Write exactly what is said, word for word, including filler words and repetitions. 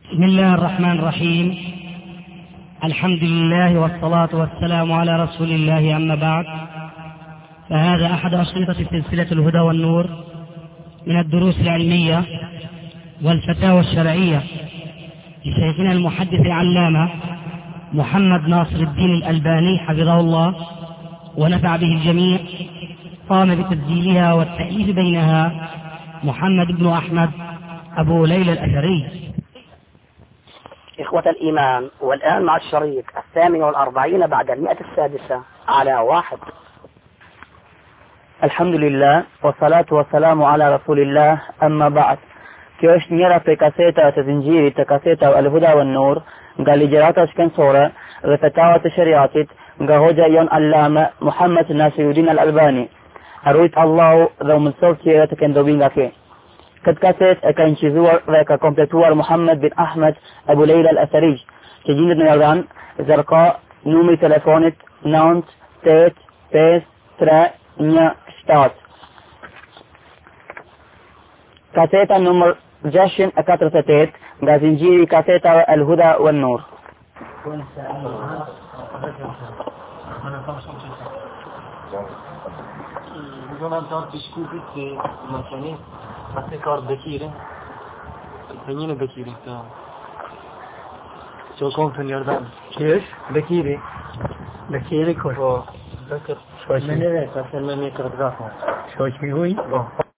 بسم الله الرحمن الرحيم. الحمد لله والصلاة والسلام على رسول الله، أما بعد، فهذا أحد أشرطة سلسلة الهدى والنور من الدروس العلمية والفتاوى الشرعية لشيخنا المحدث العلامة محمد ناصر الدين الألباني حفظه الله ونفع به الجميع. قام بتسجيلها والتأليف بينها محمد بن أحمد أبو ليلى الأثري. إخوة الإيمان، والآن مع الشريط الثامن والأربعين بعد المئة السادسة على واحد. الحمد لله والصلاة والسلام على رسول الله، أما بعد. Kjo është njëra prej kasetave të zinxhirit të kasetave Al-Huda wan Nur nga ligjërata shkencore dhe fetavat të shariatit nga hoxha jon Allama Muhammad Nasiruddin Al-Albani. Harujt Allahu dhe u mësoft që të kenë dobi nga ke. Këtë kaset e ka incizuar dhe ka kompletuar Muhammad bin Ahmed Abu Lejla Al-Athari, që gjendet në Jordan, Zërka, numri telefonit nënt tetë pesë tre një shtatë. Kaseta numër gjashtëqind e katërdhjetë e tetë nga zinxhiri i kasetave Al-Huda wan Nur. Zonë të artë shkupit që më qeni, asë e ka artë Bekiri, të njënë Bekiri këtë, që o konë të njërdan. Që është? Bekiri. Bekiri kërë? Po, Bekir. Me në vetë, asë me një kërët gafë. Shoqë mi huj? Po.